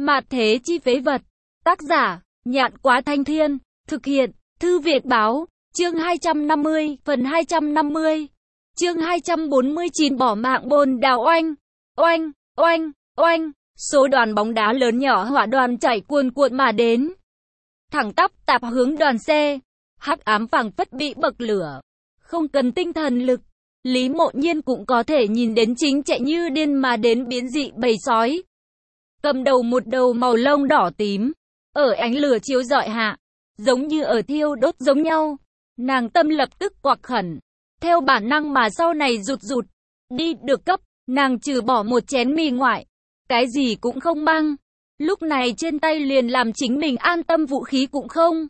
Mạt thế chi phế vật. Tác giả, Nhạn Quá Thanh Thiên. Thực hiện, Thư Việt Báo. Chương 250, phần 250. Chương 249 bỏ mạng bồn đào oanh. Oanh, oanh, oanh. Số đoàn bóng đá lớn nhỏ hỏa đoàn chảy cuồn cuộn mà đến. Thẳng tắp tạp hướng đoàn xe. Hắc ám phảng phất bị bậc lửa. Không cần tinh thần lực. Lý Mộ Nhiên cũng có thể nhìn đến chính chạy như điên mà đến biến dị bầy sói. Cầm đầu một đầu màu lông đỏ tím. Ở ánh lửa chiếu rọi hạ. Giống như ở thiêu đốt giống nhau. Nàng tâm lập tức quặc khẩn. Theo bản năng mà sau này rụt rụt. Đi được cấp, nàng trừ bỏ một chén mì ngoại. Cái gì cũng không mang. Lúc này trên tay liền làm chính mình an tâm vũ khí cũng không.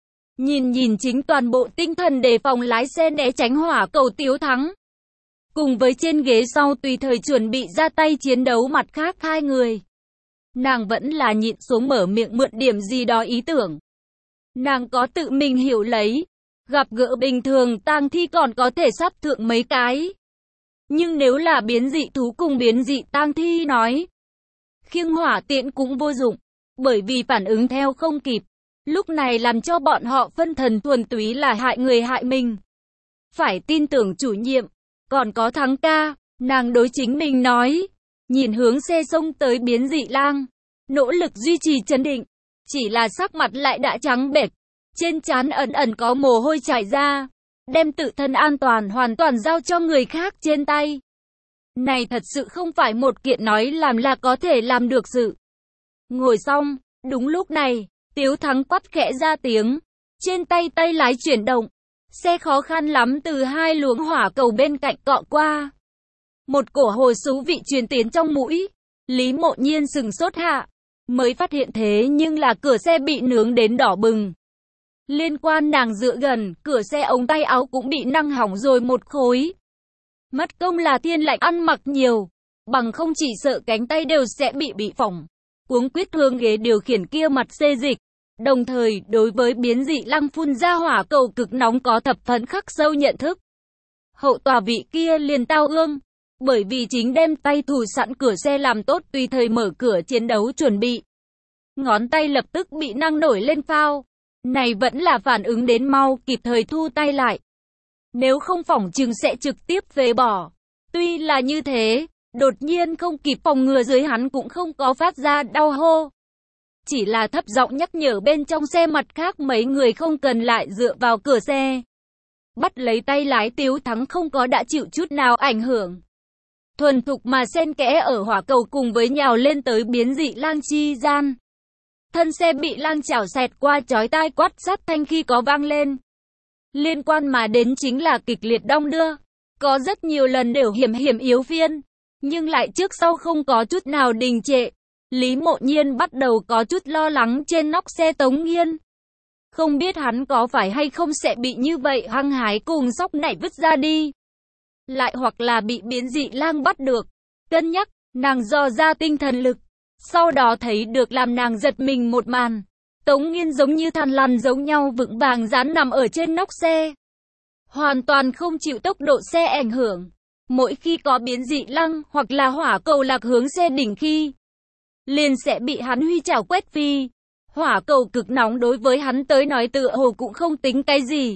Nhìn chính toàn bộ tinh thần đề phòng lái xe né tránh hỏa cầu Tiếu Thắng. Cùng với trên ghế sau tùy thời chuẩn bị ra tay chiến đấu mặt khác hai người. Nàng vẫn là nhịn xuống mở miệng mượn điểm gì đó ý tưởng. Nàng có tự mình hiểu lấy. Gặp gỡ bình thường tang thi còn có thể sát thượng mấy cái. Nhưng nếu là biến dị thú cùng biến dị tang thi nói. Khiêng hỏa tiễn cũng vô dụng. Bởi vì phản ứng theo không kịp. Lúc này làm cho bọn họ phân thần thuần túy là hại người hại mình. Phải tin tưởng chủ nhiệm. Còn có Thắng ca. Nàng đối chính mình nói. Nhìn hướng xe xông tới biến dị lang. Nỗ lực duy trì trấn định. Chỉ là sắc mặt lại đã trắng bệch. Trên trán ẩn ẩn có mồ hôi chảy ra. Đem tự thân an toàn hoàn toàn giao cho người khác trên tay. Này thật sự không phải một kiện nói làm là có thể làm được sự. Ngồi xong, đúng lúc này, Tiếu Thắng quát khẽ ra tiếng. Trên tay tay lái chuyển động. Xe khó khăn lắm từ hai luồng hỏa cầu bên cạnh cọ qua. Một cổ hồi xú vị truyền tiến trong mũi. Lý Mộ Nhiên sừng sốt hạ. Mới phát hiện thế nhưng là cửa xe bị nướng đến đỏ bừng. Liên quan nàng dựa gần, cửa xe ống tay áo cũng bị năng hỏng rồi một khối. Mất công là thiên lạnh ăn mặc nhiều. Bằng không chỉ sợ cánh tay đều sẽ bị phỏng. Cuống quýt hướng ghế điều khiển kia mặt xê dịch. Đồng thời, đối với biến dị lăng phun ra hỏa cầu cực nóng có thập phần khắc sâu nhận thức. Hậu tòa vị kia liền tao ương. Bởi vì chính đem tay thủ sẵn cửa xe làm tốt tùy thời mở cửa chiến đấu chuẩn bị. Ngón tay lập tức bị năng nổi lên phao. Này vẫn là phản ứng đến mau kịp thời thu tay lại. Nếu không phỏng chừng sẽ trực tiếp phế bỏ. Tuy là như thế, đột nhiên không kịp phòng ngừa dưới hắn cũng không có phát ra đau hô. Chỉ là thấp giọng nhắc nhở bên trong xe mặt khác mấy người không cần lại dựa vào cửa xe. Bắt lấy tay lái Tiếu Thắng không có đã chịu chút nào ảnh hưởng. Thuần thục mà xen kẽ ở hỏa cầu cùng với nhào lên tới biến dị lang chi gian. Thân xe bị lang chảo xẹt qua chói tai quát sát thanh khi có vang lên. Liên quan mà đến chính là kịch liệt đong đưa. Có rất nhiều lần đều hiểm yếu phiên. Nhưng lại trước sau không có chút nào đình trệ. Lý Mộ Nhiên bắt đầu có chút lo lắng trên nóc xe Tống Nghiên. Không biết hắn có phải hay không sẽ bị như vậy hăng hái cùng sóc nảy vứt ra đi. Lại hoặc là bị biến dị lang bắt được. Cân nhắc, nàng dò ra tinh thần lực. Sau đó thấy được làm nàng giật mình một màn. Tống Nghiên giống như thằn lằn giống nhau vững vàng dán nằm ở trên nóc xe. Hoàn toàn không chịu tốc độ xe ảnh hưởng. Mỗi khi có biến dị lăng hoặc là hỏa cầu lạc hướng xe đỉnh khi, liền sẽ bị hắn huy chảo quét phi. Hỏa cầu cực nóng đối với hắn tới nói tựa hồ cũng không tính cái gì.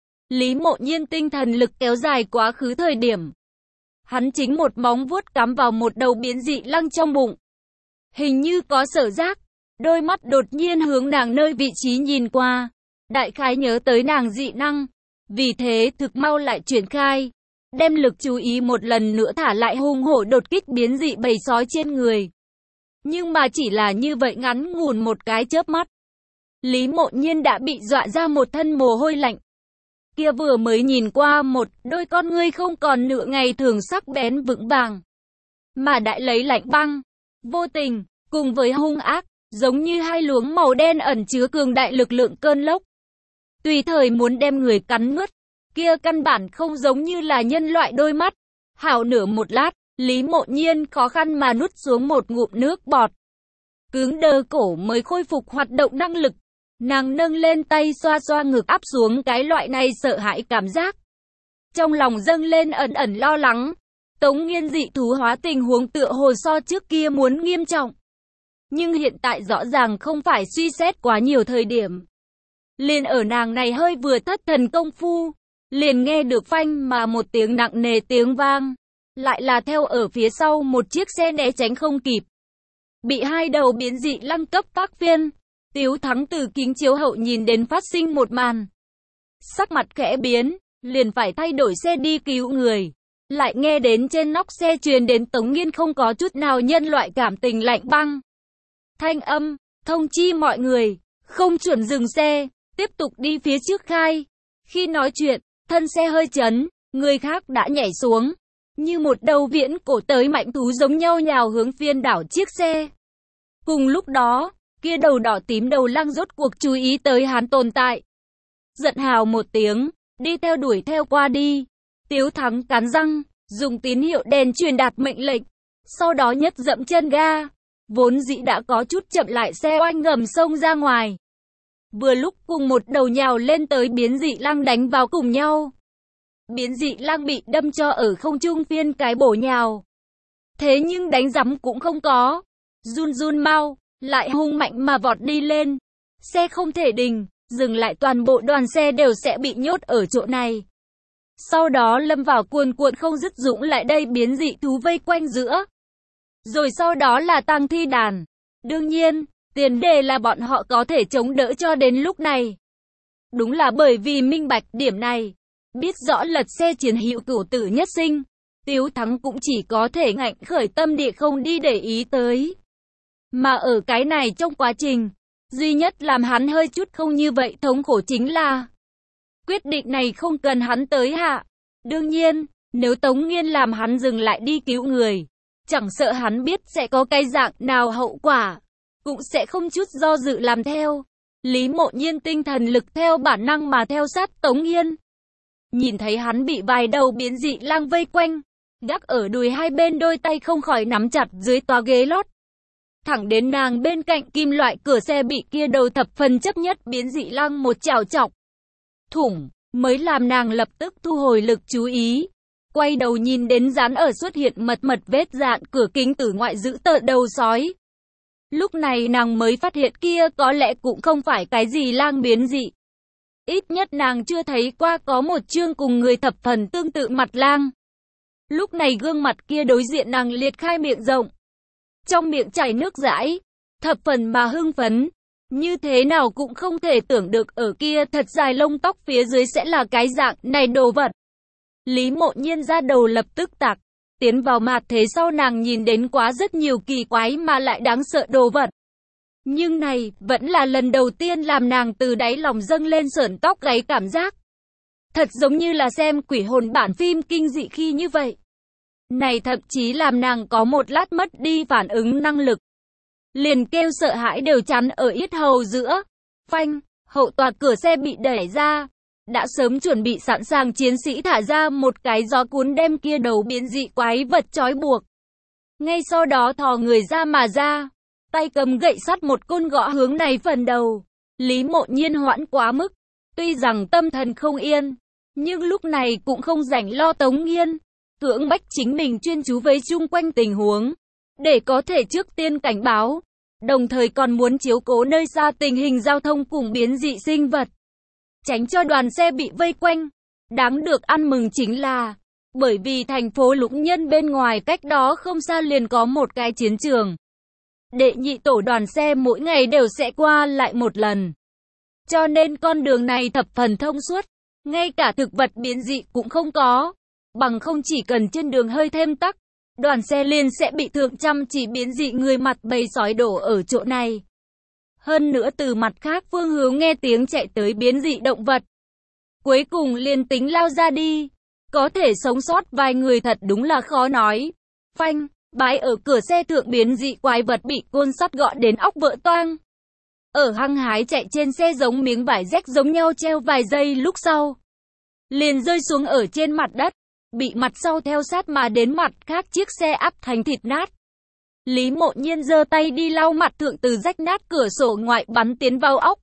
Lý Mộ Nhiên tinh thần lực kéo dài quá khứ thời điểm. Hắn chính một móng vuốt cắm vào một đầu biến dị lăng trong bụng. Hình như có sở giác. Đôi mắt đột nhiên hướng nàng nơi vị trí nhìn qua. Đại khái nhớ tới nàng dị năng. Vì thế thực mau lại chuyển khai. Đem lực chú ý một lần nữa thả lại hung hổ đột kích biến dị bầy sói trên người. Nhưng mà chỉ là như vậy ngắn ngủn một cái chớp mắt. Lý Mộ Nhiên đã bị dọa ra một thân mồ hôi lạnh. Kia vừa mới nhìn qua một đôi con ngươi không còn nửa ngày thường sắc bén vững vàng. Mà đại lấy lạnh băng, vô tình, cùng với hung ác, giống như hai luồng màu đen ẩn chứa cường đại lực lượng cơn lốc. Tùy thời muốn đem người cắn nuốt, kia căn bản không giống như là nhân loại đôi mắt. Hảo nửa một lát, Lý Mộ Nhiên khó khăn mà nuốt xuống một ngụm nước bọt. Cứng đơ cổ mới khôi phục hoạt động năng lực. Nàng nâng lên tay xoa xoa ngực áp xuống cái loại này sợ hãi cảm giác. Trong lòng dâng lên ẩn ẩn lo lắng. Tống Nghiên dị thú hóa tình huống tựa hồ so trước kia muốn nghiêm trọng. Nhưng hiện tại rõ ràng không phải suy xét quá nhiều thời điểm. Liền ở nàng này hơi vừa thất thần công phu, liền nghe được phanh mà một tiếng nặng nề tiếng vang. Lại là theo ở phía sau một chiếc xe né tránh không kịp. Bị hai đầu biến dị lăng cấp tác viên. Tiếu Thắng từ kính chiếu hậu nhìn đến phát sinh một màn. Sắc mặt khẽ biến, liền phải thay đổi xe đi cứu người. Lại nghe đến trên nóc xe truyền đến Tống Nghiên không có chút nào nhân loại cảm tình lạnh băng. Thanh âm, thông chi mọi người, không chuẩn dừng xe, tiếp tục đi phía trước khai. Khi nói chuyện, thân xe hơi chấn, người khác đã nhảy xuống. Như một đầu viễn cổ tới mạnh thú giống nhau nhào hướng phiên đảo chiếc xe. Cùng lúc đó, kia đầu đỏ tím đầu lăng rốt cuộc chú ý tới hắn tồn tại. Giận hào một tiếng, đi theo đuổi theo qua đi. Tiếu Thắng cắn răng, dùng tín hiệu đèn truyền đạt mệnh lệnh. Sau đó nhất dậm chân ga. Vốn dĩ đã có chút chậm lại xe oanh ngầm xông ra ngoài. Vừa lúc cùng một đầu nhào lên tới biến dị lăng đánh vào cùng nhau. Biến dị lăng bị đâm cho ở không trung phiên cái bổ nhào. Thế nhưng đánh rắm cũng không có. Run run mau, lại hung mạnh mà vọt đi lên. Xe không thể đình, dừng lại toàn bộ đoàn xe đều sẽ bị nhốt ở chỗ này. Sau đó lâm vào cuồn cuộn không dứt dũng lại đây biến dị thú vây quanh giữa. Rồi sau đó là tang thi đàn. Đương nhiên, tiền đề là bọn họ có thể chống đỡ cho đến lúc này. Đúng là bởi vì minh bạch điểm này. Biết rõ lật xe chiến hữu cửu tử nhất sinh. Tiếu Thắng cũng chỉ có thể ngạnh khởi tâm địa không đi để ý tới. Mà ở cái này trong quá trình, duy nhất làm hắn hơi chút không như vậy thống khổ chính là quyết định này không cần hắn tới hạ. Đương nhiên, nếu Tống Nghiên làm hắn dừng lại đi cứu người, chẳng sợ hắn biết sẽ có cái dạng nào hậu quả, cũng sẽ không chút do dự làm theo. Lý Mộ Nhiên tinh thần lực theo bản năng mà theo sát Tống Nghiên. Nhìn thấy hắn bị vài đầu biến dị lang vây quanh, gác ở đùi hai bên đôi tay không khỏi nắm chặt dưới toa ghế lót. Thẳng đến nàng bên cạnh kim loại cửa xe bị kia đầu thập phần chấp nhất biến dị lang một chảo chọc thủng, mới làm nàng lập tức thu hồi lực chú ý. Quay đầu nhìn đến dán ở xuất hiện mật vết dạn cửa kính tử ngoại giữ tợn đầu sói. Lúc này nàng mới phát hiện kia có lẽ cũng không phải cái gì lang biến dị. Ít nhất nàng chưa thấy qua có một chương cùng người thập phần tương tự mặt lang. Lúc này gương mặt kia đối diện nàng liệt khai miệng rộng. Trong miệng chảy nước dãi, thập phần mà hưng phấn. Như thế nào cũng không thể tưởng được ở kia thật dài lông tóc phía dưới sẽ là cái dạng này đồ vật. Lý Mộ Nhiên ra đầu lập tức tạc. Tiến vào mặt thế sau nàng nhìn đến quá rất nhiều kỳ quái mà lại đáng sợ đồ vật. Nhưng này vẫn là lần đầu tiên làm nàng từ đáy lòng dâng lên sởn tóc gáy cảm giác. Thật giống như là xem quỷ hồn bản phim kinh dị khi như vậy. Này thậm chí làm nàng có một lát mất đi phản ứng năng lực. Liền kêu sợ hãi đều chắn ở yết hầu giữa. Phanh, hậu tòa cửa xe bị đẩy ra. Đã sớm chuẩn bị sẵn sàng chiến sĩ thả ra một cái gió cuốn đem kia đầu biến dị quái vật trói buộc. Ngay sau đó thò người ra mà ra. Tay cầm gậy sắt một côn gõ hướng này phần đầu. Lý Mộ Nhiên hoãn quá mức. Tuy rằng tâm thần không yên, nhưng lúc này cũng không rảnh lo Tống Nghiên. Cưỡng bách chính mình chuyên chú với chung quanh tình huống. Để có thể trước tiên cảnh báo. Đồng thời còn muốn chiếu cố nơi xa tình hình giao thông cùng biến dị sinh vật. Tránh cho đoàn xe bị vây quanh. Đáng được ăn mừng chính là, bởi vì thành phố Lũng Nhân bên ngoài cách đó không xa liền có một cái chiến trường. Đệ nhị tổ đoàn xe mỗi ngày đều sẽ qua lại một lần. Cho nên con đường này thập phần thông suốt. Ngay cả thực vật biến dị cũng không có. Bằng không chỉ cần trên đường hơi thêm tắc, đoàn xe liền sẽ bị thượng trăm chỉ biến dị người mặt bầy sói đổ ở chỗ này. Hơn nữa từ mặt khác phương hướng nghe tiếng chạy tới biến dị động vật. Cuối cùng liền tính lao ra đi. Có thể sống sót vài người thật đúng là khó nói. Phanh, bái ở cửa xe thượng biến dị quái vật bị côn sắt gọt đến óc vỡ toang. Ở hăng hái chạy trên xe giống miếng vải rách giống nhau treo vài giây lúc sau. Liền rơi xuống ở trên mặt đất. Bị mặt sau theo sát mà đến mặt khác chiếc xe áp thành thịt nát. Lý Mộ Nhiên giơ tay đi lau mặt thượng từ rách nát cửa sổ ngoại bắn tiến vào óc.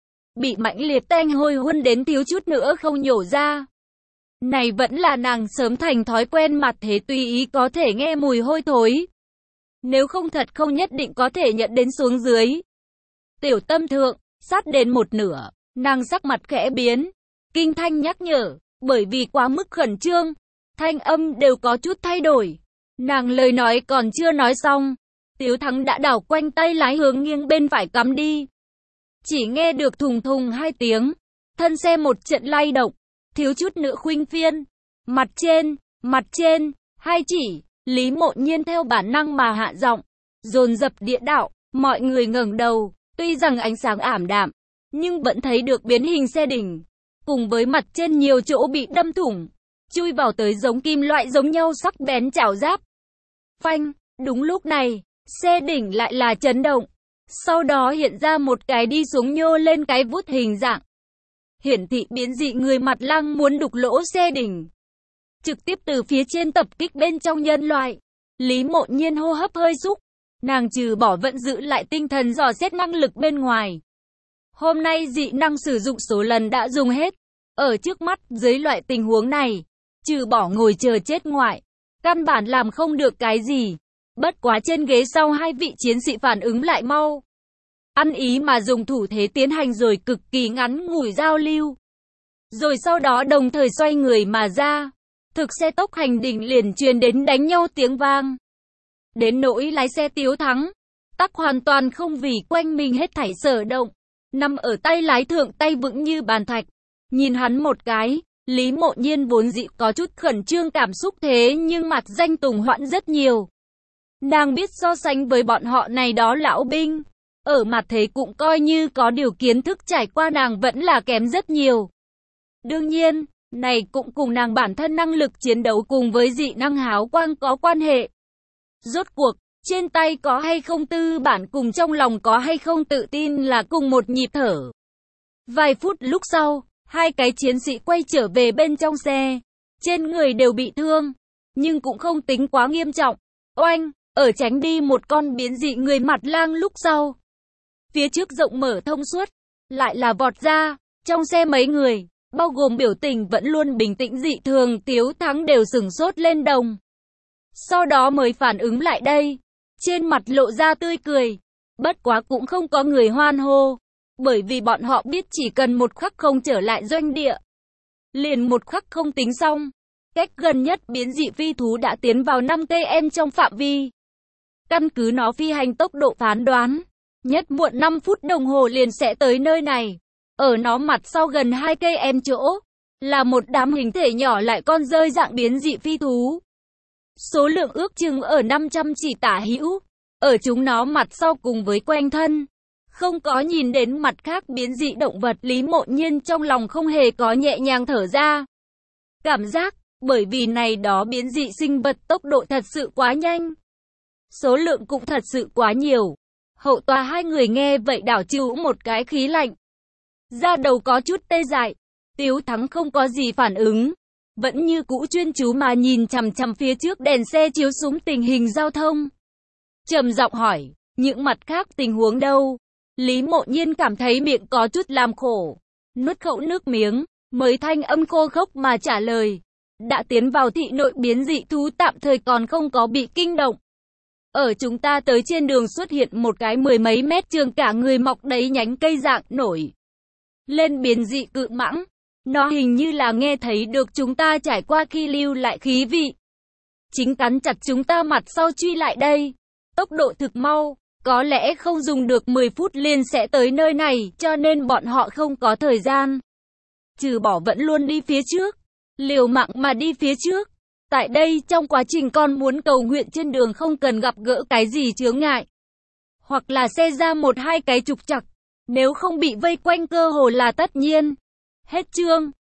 Bị mãnh liệt tanh hôi hun đến thiếu chút nữa không nhổ ra. Này vẫn là nàng sớm thành thói quen mặt thế tùy ý có thể nghe mùi hôi thối. nếu không thật không nhất định có thể nhận đến xuống dưới. Tiểu Tâm thượng, sát đến một nửa, nàng sắc mặt khẽ biến. Kinh Thanh nhắc nhở, bởi vì quá mức khẩn trương, thanh âm đều có chút thay đổi. Nàng lời nói còn chưa nói xong, Tiếu Thắng đã đảo quanh tay lái hướng nghiêng bên phải cắm đi. Chỉ nghe được thùng thùng hai tiếng, thân xe một trận lay động, thiếu chút nữa khuynh phiên. Mặt trên, hai chỉ, Lý Mộ Nhiên theo bản năng mà hạ giọng, dồn dập địa đạo, mọi người ngẩng đầu, tuy rằng ánh sáng ảm đạm, nhưng vẫn thấy được biến hình xe đỉnh, cùng với mặt trên nhiều chỗ bị đâm thủng, chui vào tới giống kim loại giống nhau sắc bén chảo giáp. Phanh, đúng lúc này, xe đỉnh lại là chấn động, sau đó hiện ra một cái đi xuống nhô lên cái vút hình dạng. Hiển thị biến dị người mặt lăng muốn đục lỗ xe đỉnh, trực tiếp từ phía trên tập kích bên trong nhân loại. Lý Mộ Nhiên hô hấp hơi xúc, nàng trừ bỏ vẫn giữ lại tinh thần dò xét năng lực bên ngoài. Hôm nay dị năng sử dụng số lần đã dùng hết, ở trước mắt dưới loại tình huống này, trừ bỏ ngồi chờ chết ngoại, căn bản làm không được cái gì. Bất quá trên ghế sau hai vị chiến sĩ phản ứng lại mau, ăn ý mà dùng thủ thế tiến hành rồi cực kỳ ngắn ngủi giao lưu. Rồi sau đó đồng thời xoay người mà ra, thực xe tốc hành đỉnh liền truyền đến đánh nhau tiếng vang. Đến nỗi lái xe Tiếu Thắng, tắc hoàn toàn không vì quanh mình hết thảy sở động, nằm ở tay lái thượng tay vững như bàn thạch. Nhìn hắn một cái, Lý Mộ Nhiên vốn dĩ có chút khẩn trương cảm xúc thế nhưng mặt danh tùng hoãn rất nhiều. Nàng biết so sánh với bọn họ này đó lão binh, ở mặt thế cũng coi như có điều kiến thức trải qua nàng vẫn là kém rất nhiều. Đương nhiên, này cũng cùng nàng bản thân năng lực chiến đấu cùng với dị năng háo quang có quan hệ. Rốt cuộc, trên tay có hay không tư bản cùng trong lòng có hay không tự tin là cùng một nhịp thở. Vài phút lúc sau, hai cái chiến sĩ quay trở về bên trong xe, trên người đều bị thương, nhưng cũng không tính quá nghiêm trọng. Oanh, ở tránh đi một con biến dị người mặt lang lúc sau. Phía trước rộng mở thông suốt, lại là vọt ra, trong xe mấy người, bao gồm biểu tình vẫn luôn bình tĩnh dị thường Tiếu Thắng đều sửng sốt lên đồng. Sau đó mới phản ứng lại đây, trên mặt lộ ra tươi cười, bất quá cũng không có người hoan hô, bởi vì bọn họ biết chỉ cần một khắc không trở lại doanh địa. Liền một khắc không tính xong, cách gần nhất biến dị phi thú đã tiến vào 5 km trong phạm vi. Căn cứ nó phi hành tốc độ phán đoán, nhất muộn 5 phút đồng hồ liền sẽ tới nơi này. Ở nó mặt sau gần 2 km chỗ, là một đám hình thể nhỏ lại con rơi dạng biến dị phi thú. Số lượng ước chừng ở 500 chỉ tả hữu, ở chúng nó mặt sau cùng với quanh thân. Không có nhìn đến mặt khác biến dị động vật Lý Mộ Nhiên trong lòng không hề có nhẹ nhàng thở ra. Cảm giác, bởi vì này đó biến dị sinh vật tốc độ thật sự quá nhanh. Số lượng cũng thật sự quá nhiều. Hậu tòa hai người nghe vậy đảo chịu một cái khí lạnh. Da đầu có chút tê dại, Tiếu Thắng không có gì phản ứng, vẫn như cũ chuyên chú mà nhìn chằm chằm phía trước đèn xe chiếu xuống tình hình giao thông. Trầm giọng hỏi, những mặt khác tình huống đâu? Lý Mộ Nhiên cảm thấy miệng có chút làm khổ, nuốt khẩu nước miếng, mới thanh âm khô khốc mà trả lời. Đã tiến vào thị nội biến dị thú tạm thời còn không có bị kinh động. Ở chúng ta tới trên đường xuất hiện một cái 10 mấy mét trường cả người mọc đầy nhánh cây dạng nổi lên biến dị cự mãng. Nó hình như là nghe thấy được chúng ta trải qua khi lưu lại khí vị. Chính cắn chặt chúng ta mặt sau truy lại đây. Tốc độ thực mau, có lẽ không dùng được 10 phút liền sẽ tới nơi này, cho nên bọn họ không có thời gian. Trừ bỏ vẫn luôn đi phía trước, liều mạng mà đi phía trước. Tại đây trong quá trình con muốn cầu nguyện trên đường không cần gặp gỡ cái gì chướng ngại. Hoặc là xe ra một hai cái trục trặc, nếu không bị vây quanh cơ hồ là tất nhiên. Hết chương.